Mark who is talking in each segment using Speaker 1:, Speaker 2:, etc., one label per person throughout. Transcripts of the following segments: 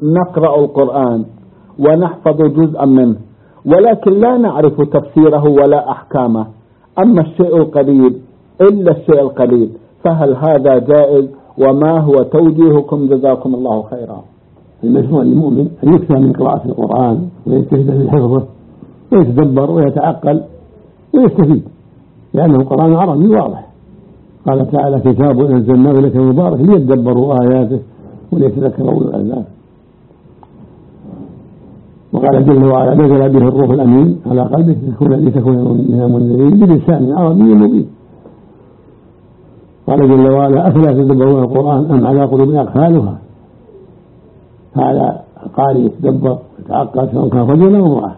Speaker 1: نقرأ القرآن ونحفظ جزءا منه ولكن لا نعرف تفسيره ولا أحكامه، أما الشيء القليل إلا الشيء القليل، فهل هذا جائز؟ وما هو توجيهكم جزاكم الله خيرا؟
Speaker 2: المشروع للمؤمن أن يكثر من قراءة القرآن ويجتهد في حفظه ويتدبر ويتعقل ويستفيد، لأنه القرآن عربي واضح. قال تعالى: كتاب أنزلناه إليك مبارك ليدبروا آياته وليتذكروا أولو الألباب. وقال جل وعلا: نزل به الروح الأمين على قلبك لتكون من المنذرين بلسان عربي مبين. قال جل وعلا: أفلا تدبرون القرآن أم على قلوب أقفالها. هذا القارئ يتدبر ويتعقل سواء كان رجلا أو امرأة،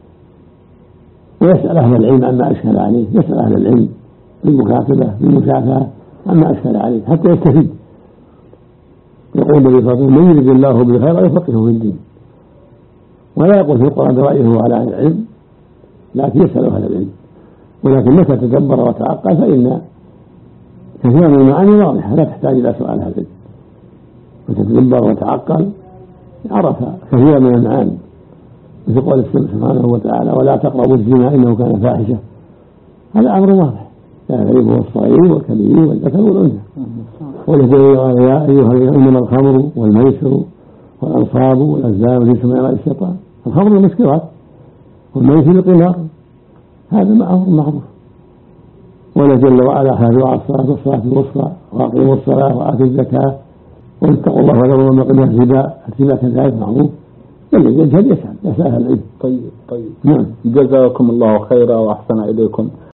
Speaker 2: ويسأل أهل العلم عما أشكل عليه، يسأل أهل العلم بالمكاتبة بالمشافهة عما أشكل عليه حتى يستفيد. يقول النبي صلى الله عليه وسلم: من يرد الله بالخير يفقهه في الدين. ولا يقول في القرآن برأيه على أهل العلم، لكن يسأل أهل العلم. ولكن متى تدبر وتعقل فإن كثيرا من المعاني واضحة لا تحتاج إلى سؤال أهل العلم. وتتدبر وتعقل عرف كثيرا من المعاني، مثل قول سبحانه وتعالى: ولا تقربوا الزنا إنه كان فاحشة. هذا أمر واضح، لا يعرفه الصغير والكبير والذكر والأنثى. ويقول: يا أيها إنما الخمر والميسر والأنصاب والأزلام رجس من أعمال الشيطان. الخمر المسكرات والميسر القمار، هذا أمر معروف. ولا جل وعلا: حافظوا على الصلاة والصلاة الوسطى وأقيموا الصلاة وآتوا الزكاة واتقوا الله وذروا ما بقي من الربا. الربا كذلك معروف. الذي يجهل يسأل أهل العلم.
Speaker 1: طيب نعم، جزاكم الله خيرا وأحسن إليكم.